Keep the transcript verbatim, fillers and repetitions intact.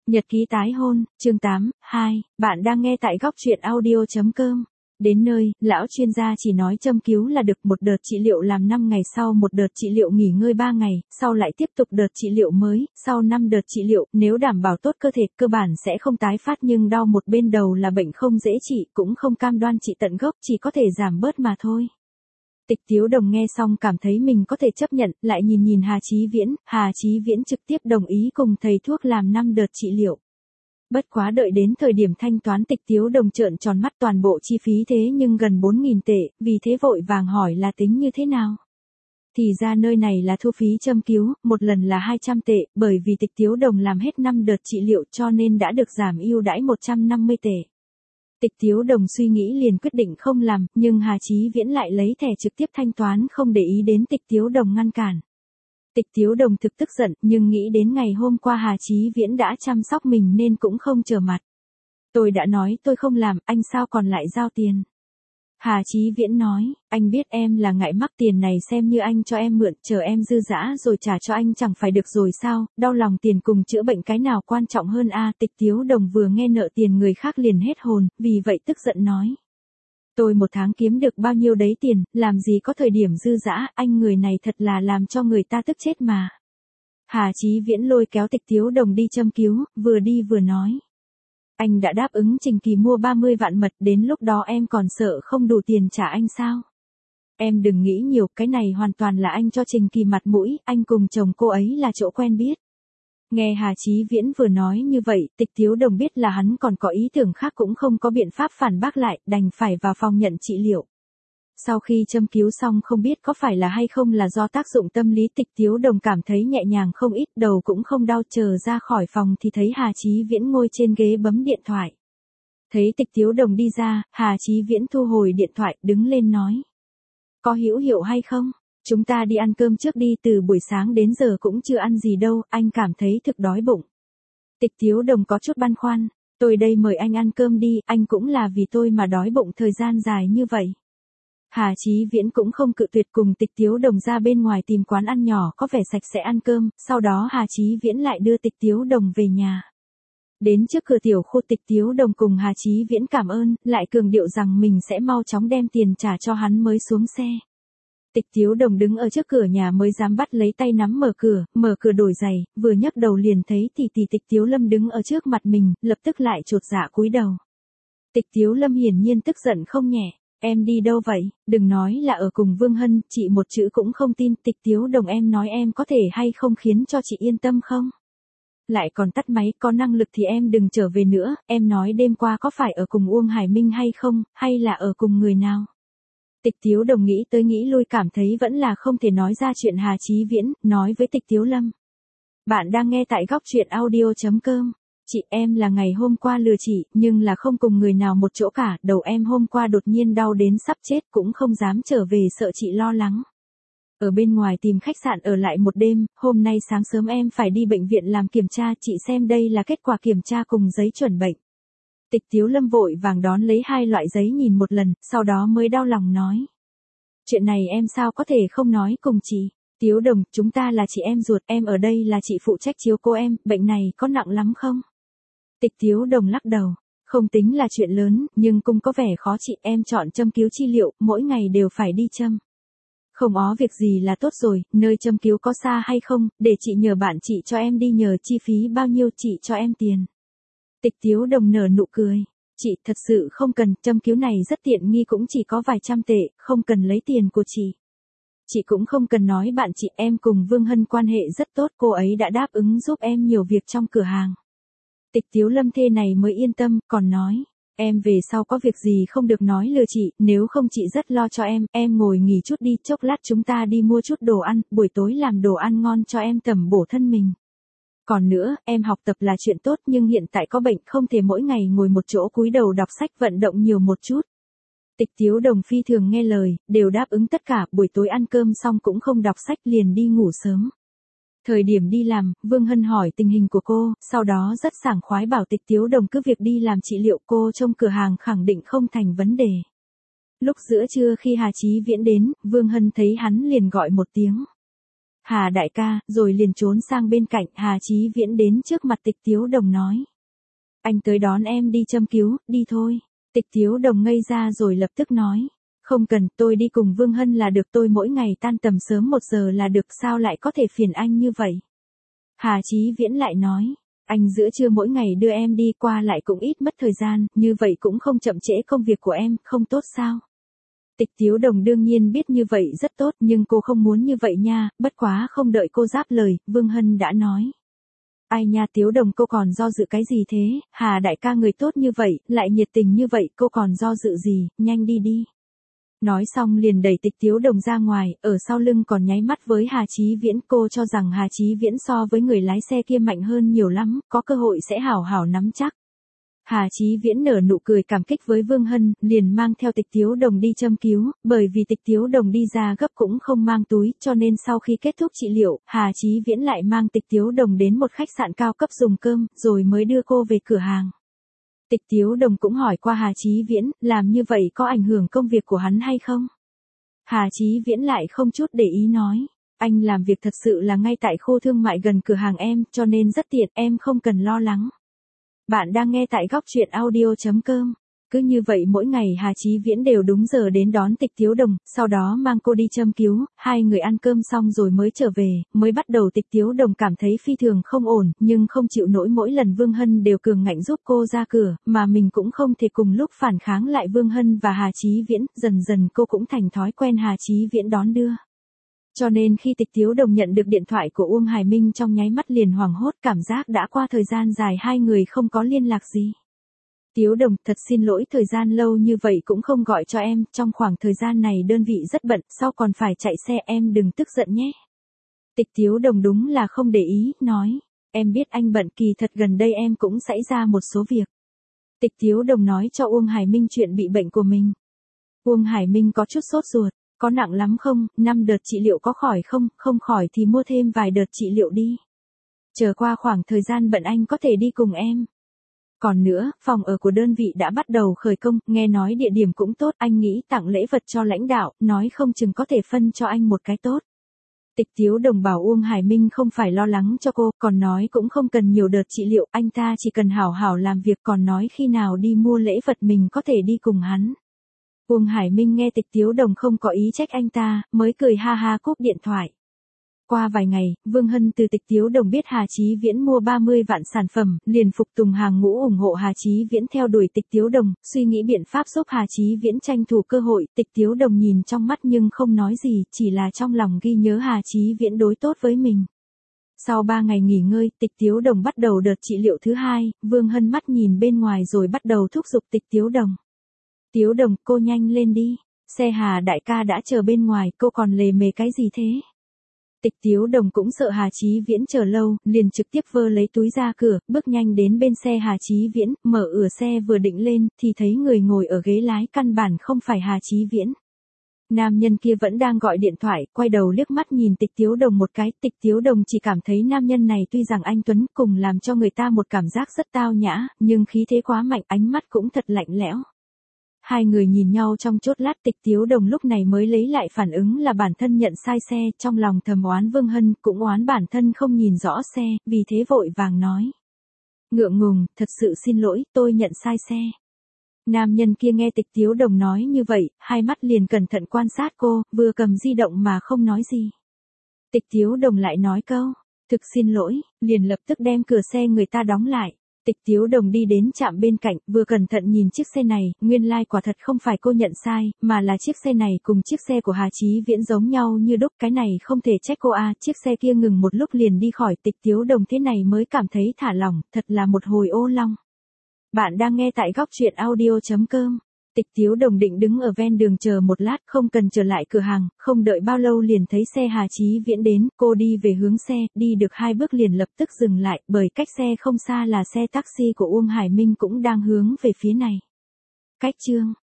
Nhật ký tái hôn, chương tám, hai, bạn đang nghe tại góc truyện audio.com. Đến nơi, lão chuyên gia chỉ nói châm cứu là được, một đợt trị liệu làm năm ngày, sau một đợt trị liệu nghỉ ngơi ba ngày, sau lại tiếp tục đợt trị liệu mới, sau năm đợt trị liệu, nếu đảm bảo tốt cơ thể, cơ bản sẽ không tái phát, nhưng đau một bên đầu là bệnh không dễ trị, cũng không cam đoan trị tận gốc, chỉ có thể giảm bớt mà thôi. Tịch Tiếu Đồng nghe xong cảm thấy mình có thể chấp nhận, lại nhìn nhìn Hà Chí Viễn, Hà Chí Viễn trực tiếp đồng ý cùng thầy thuốc làm năm đợt trị liệu. Bất quá đợi đến thời điểm thanh toán, Tịch Tiếu Đồng trợn tròn mắt, toàn bộ chi phí thế nhưng gần bốn nghìn tệ, vì thế vội vàng hỏi là tính như thế nào. Thì ra nơi này là thu phí châm cứu, một lần là hai trăm tệ, bởi vì Tịch Tiếu Đồng làm hết năm đợt trị liệu cho nên đã được giảm ưu đãi một trăm năm mươi tệ. Tịch Tiếu Đồng suy nghĩ liền quyết định không làm, nhưng Hà Chí Viễn lại lấy thẻ trực tiếp thanh toán, không để ý đến Tịch Tiếu Đồng ngăn cản. Tịch Tiếu Đồng thực tức giận, nhưng nghĩ đến ngày hôm qua Hà Chí Viễn đã chăm sóc mình nên cũng không trở mặt. Tôi đã nói tôi không làm, anh sao còn lại giao tiền? Hà Chí Viễn nói, anh biết em là ngại mắc tiền này, xem như anh cho em mượn, chờ em dư dã rồi trả cho anh chẳng phải được rồi sao, đau lòng tiền cùng chữa bệnh cái nào quan trọng hơn a? Tịch Tiếu Đồng vừa nghe nợ tiền người khác liền hết hồn, vì vậy tức giận nói. Tôi một tháng kiếm được bao nhiêu đấy tiền, làm gì có thời điểm dư dã, anh người này thật là làm cho người ta tức chết mà. Hà Chí Viễn lôi kéo Tịch Tiếu Đồng đi châm cứu, vừa đi vừa nói. Anh đã đáp ứng Trình Kỳ mua ba mươi vạn mật, đến lúc đó em còn sợ không đủ tiền trả anh sao? Em đừng nghĩ nhiều, cái này hoàn toàn là anh cho Trình Kỳ mặt mũi, anh cùng chồng cô ấy là chỗ quen biết. Nghe Hà Chí Viễn vừa nói như vậy, Tịch Tiếu Đồng biết là hắn còn có ý tưởng khác, cũng không có biện pháp phản bác lại, đành phải vào phòng nhận trị liệu. Sau khi châm cứu xong, không biết có phải là hay không là do tác dụng tâm lý, Tịch Tiếu Đồng cảm thấy nhẹ nhàng không ít, đầu cũng không đau, chờ ra khỏi phòng thì thấy Hà Chí Viễn ngồi trên ghế bấm điện thoại. Thấy Tịch Tiếu Đồng đi ra, Hà Chí Viễn thu hồi điện thoại, đứng lên nói. Có hữu hiệu hay không? Chúng ta đi ăn cơm trước đi, từ buổi sáng đến giờ cũng chưa ăn gì đâu, anh cảm thấy thực đói bụng. Tịch Tiếu Đồng có chút băn khoăn, tôi đây mời anh ăn cơm đi, anh cũng là vì tôi mà đói bụng thời gian dài như vậy. Hà Chí Viễn cũng không cự tuyệt, cùng Tịch Tiếu Đồng ra bên ngoài tìm quán ăn nhỏ có vẻ sạch sẽ ăn cơm, sau đó Hà Chí Viễn lại đưa Tịch Tiếu Đồng về nhà. Đến trước cửa tiểu khu, Tịch Tiếu Đồng cùng Hà Chí Viễn cảm ơn, lại cường điệu rằng mình sẽ mau chóng đem tiền trả cho hắn mới xuống xe. Tịch Tiếu Đồng đứng ở trước cửa nhà mới dám bắt lấy tay nắm mở cửa, mở cửa đổi giày, vừa nhấc đầu liền thấy tỷ tỷ Tịch Tiếu Lâm đứng ở trước mặt mình, lập tức lại chột dạ cúi đầu. Tịch Tiếu Lâm hiển nhiên tức giận không nhẹ. Em đi đâu vậy? Đừng nói là ở cùng Vương Hân, chị một chữ cũng không tin. Tịch Tiếu Đồng, em nói em có thể hay không khiến cho chị yên tâm không? Lại còn tắt máy, có năng lực thì em đừng trở về nữa, em nói đêm qua có phải ở cùng Uông Hải Minh hay không, hay là ở cùng người nào? Tịch Tiếu Đồng nghĩ tới nghĩ lui, cảm thấy vẫn là không thể nói ra chuyện Hà Chí Viễn, nói với Tịch Tiếu Lâm. Bạn đang nghe tại góc truyện audio.com. Chị, em là ngày hôm qua lừa chị, nhưng là không cùng người nào một chỗ cả, đầu em hôm qua đột nhiên đau đến sắp chết, cũng không dám trở về sợ chị lo lắng. Ở bên ngoài tìm khách sạn ở lại một đêm, hôm nay sáng sớm em phải đi bệnh viện làm kiểm tra, chị xem đây là kết quả kiểm tra cùng giấy chuẩn bệnh. Tịch Tiếu Lâm vội vàng đón lấy hai loại giấy nhìn một lần, sau đó mới đau lòng nói. Chuyện này em sao có thể không nói cùng chị? Tiếu Đồng, chúng ta là chị em ruột, em ở đây là chị phụ trách chiếu cô em, bệnh này có nặng lắm không? Tịch Tiếu Đồng lắc đầu, không tính là chuyện lớn, nhưng cũng có vẻ khó chị, em chọn châm cứu chi liệu, mỗi ngày đều phải đi châm. Không ó việc gì là tốt rồi, nơi châm cứu có xa hay không, để chị nhờ bạn chị cho em đi, nhờ chi phí bao nhiêu chị cho em tiền. Tịch Tiếu Đồng nở nụ cười, chị thật sự không cần, châm cứu này rất tiện nghi, cũng chỉ có vài trăm tệ, không cần lấy tiền của chị. Chị cũng không cần nói bạn chị, em cùng Vương Hân quan hệ rất tốt, cô ấy đã đáp ứng giúp em nhiều việc trong cửa hàng. Tịch Tiếu Lâm thế này mới yên tâm, còn nói, em về sau có việc gì không được nói lừa chị, nếu không chị rất lo cho em, em ngồi nghỉ chút đi, chốc lát chúng ta đi mua chút đồ ăn, buổi tối làm đồ ăn ngon cho em tẩm bổ thân mình. Còn nữa, em học tập là chuyện tốt, nhưng hiện tại có bệnh, không thể mỗi ngày ngồi một chỗ cúi đầu đọc sách, vận động nhiều một chút. Tịch Tiếu Đồng phi thường nghe lời, đều đáp ứng tất cả, buổi tối ăn cơm xong cũng không đọc sách, liền đi ngủ sớm. Thời điểm đi làm, Vương Hân hỏi tình hình của cô, sau đó rất sảng khoái bảo Tịch Tiếu Đồng cứ việc đi làm trị liệu, cô trong cửa hàng khẳng định không thành vấn đề. Lúc giữa trưa khi Hà Chí Viễn đến, Vương Hân thấy hắn liền gọi một tiếng. Hà đại ca, rồi liền trốn sang bên cạnh. Hà Chí Viễn đến trước mặt Tịch Tiếu Đồng nói. Anh tới đón em đi châm cứu, đi thôi. Tịch Tiếu Đồng ngây ra rồi lập tức nói. Không cần, tôi đi cùng Vương Hân là được, tôi mỗi ngày tan tầm sớm một giờ là được, sao lại có thể phiền anh như vậy? Hà Chí Viễn lại nói. Anh giữa trưa mỗi ngày đưa em đi qua lại cũng ít mất thời gian, như vậy cũng không chậm trễ công việc của em, không tốt sao? Tịch Tiếu Đồng đương nhiên biết như vậy rất tốt, nhưng cô không muốn như vậy nha, bất quá không đợi cô giáp lời, Vương Hân đã nói. Ai nha Tiếu Đồng, cô còn do dự cái gì thế? Hà đại ca người tốt như vậy, lại nhiệt tình như vậy, cô còn do dự gì, nhanh đi đi. Nói xong liền đẩy Tịch Tiếu Đồng ra ngoài, ở sau lưng còn nháy mắt với Hà Chí Viễn. Cô cho rằng Hà Chí Viễn so với người lái xe kia mạnh hơn nhiều lắm, có cơ hội sẽ hảo hảo nắm chắc. Hà Chí Viễn nở nụ cười cảm kích với Vương Hân, liền mang theo Tịch Tiếu Đồng đi châm cứu, bởi vì Tịch Tiếu Đồng đi ra gấp cũng không mang túi, cho nên sau khi kết thúc trị liệu, Hà Chí Viễn lại mang Tịch Tiếu Đồng đến một khách sạn cao cấp dùng cơm, rồi mới đưa cô về cửa hàng. Tịch Tiếu Đồng cũng hỏi qua Hà Chí Viễn, làm như vậy có ảnh hưởng công việc của hắn hay không? Hà Chí Viễn lại không chút để ý nói, anh làm việc thật sự là ngay tại khu thương mại gần cửa hàng em, cho nên rất tiện, em không cần lo lắng. Bạn đang nghe tại góc truyện audio chấm com. Cứ như vậy mỗi ngày Hà Chí Viễn đều đúng giờ đến đón Tịch Tiếu Đồng, sau đó mang cô đi châm cứu, hai người ăn cơm xong rồi mới trở về, mới bắt đầu Tịch Tiếu Đồng cảm thấy phi thường không ổn, nhưng không chịu nổi mỗi lần Vương Hân đều cường ngạnh giúp cô ra cửa, mà mình cũng không thể cùng lúc phản kháng lại Vương Hân và Hà Chí Viễn, dần dần cô cũng thành thói quen Hà Chí Viễn đón đưa. Cho nên khi Tịch Tiếu Đồng nhận được điện thoại của Uông Hải Minh trong nháy mắt liền hoảng hốt, cảm giác đã qua thời gian dài hai người không có liên lạc gì. Tiếu Đồng, thật xin lỗi thời gian lâu như vậy cũng không gọi cho em, trong khoảng thời gian này đơn vị rất bận, sau còn phải chạy xe, em đừng tức giận nhé. Tịch Tiếu Đồng đúng là không để ý, nói, em biết anh bận, kỳ thật gần đây em cũng xảy ra một số việc. Tịch Tiếu Đồng nói cho Uông Hải Minh chuyện bị bệnh của mình. Uông Hải Minh có chút sốt ruột, có nặng lắm không, năm đợt trị liệu có khỏi không, không khỏi thì mua thêm vài đợt trị liệu đi. Chờ qua khoảng thời gian bận anh có thể đi cùng em. Còn nữa, phòng ở của đơn vị đã bắt đầu khởi công, nghe nói địa điểm cũng tốt, anh nghĩ tặng lễ vật cho lãnh đạo, nói không chừng có thể phân cho anh một cái tốt. Tịch Tiếu Đồng bảo Uông Hải Minh không phải lo lắng cho cô, còn nói cũng không cần nhiều đợt trị liệu, anh ta chỉ cần hảo hảo làm việc, còn nói khi nào đi mua lễ vật mình có thể đi cùng hắn. Uông Hải Minh nghe Tịch Tiếu Đồng không có ý trách anh ta, mới cười ha ha cúp điện thoại. Qua vài ngày, Vương Hân từ Tịch Tiếu Đồng biết Hà Chí Viễn mua ba mươi vạn sản phẩm, liền phục tùng hàng ngũ ủng hộ Hà Chí Viễn theo đuổi Tịch Tiếu Đồng, suy nghĩ biện pháp giúp Hà Chí Viễn tranh thủ cơ hội. Tịch Tiếu Đồng nhìn trong mắt nhưng không nói gì, chỉ là trong lòng ghi nhớ Hà Chí Viễn đối tốt với mình. Sau ba ngày nghỉ ngơi, Tịch Tiếu Đồng bắt đầu đợt trị liệu thứ hai, Vương Hân mắt nhìn bên ngoài rồi bắt đầu thúc giục Tịch Tiếu Đồng. Tiếu Đồng, cô nhanh lên đi, xe Hà đại ca đã chờ bên ngoài, cô còn lề mề cái gì thế? Tịch Tiếu Đồng cũng sợ Hà Chí Viễn chờ lâu, liền trực tiếp vơ lấy túi ra cửa, bước nhanh đến bên xe Hà Chí Viễn, mở cửa xe vừa định lên, thì thấy người ngồi ở ghế lái căn bản không phải Hà Chí Viễn. Nam nhân kia vẫn đang gọi điện thoại, quay đầu liếc mắt nhìn Tịch Tiếu Đồng một cái, Tịch Tiếu Đồng chỉ cảm thấy nam nhân này tuy rằng anh tuấn cùng làm cho người ta một cảm giác rất tao nhã, nhưng khí thế quá mạnh, ánh mắt cũng thật lạnh lẽo. Hai người nhìn nhau trong chốt lát, Tịch Tiếu Đồng lúc này mới lấy lại phản ứng là bản thân nhận sai xe, trong lòng thầm oán Vương Hân, cũng oán bản thân không nhìn rõ xe, vì thế vội vàng nói. Ngượng ngùng, thật sự xin lỗi, tôi nhận sai xe. Nam nhân kia nghe Tịch Tiếu Đồng nói như vậy, hai mắt liền cẩn thận quan sát cô, vừa cầm di động mà không nói gì. Tịch Tiếu Đồng lại nói câu, thực xin lỗi, liền lập tức đem cửa xe người ta đóng lại. Tịch Tiếu Đồng đi đến trạm bên cạnh, vừa cẩn thận nhìn chiếc xe này, nguyên lai like quả thật không phải cô nhận sai, mà là chiếc xe này cùng chiếc xe của Hà Chí Viễn giống nhau như đúc, cái này không thể trách cô a. Chiếc xe kia ngừng một lúc liền đi khỏi, Tịch Tiếu Đồng thế này mới cảm thấy thả lỏng, thật là một hồi ô long. Bạn đang nghe tại góc truyện audio chấm com. Tịch Tiếu Đồng định đứng ở ven đường chờ một lát, không cần trở lại cửa hàng, không đợi bao lâu liền thấy xe Hà Chí Viễn đến, cô đi về hướng xe, đi được hai bước liền lập tức dừng lại, bởi cách xe không xa là xe taxi của Uông Hải Minh cũng đang hướng về phía này. Cách chương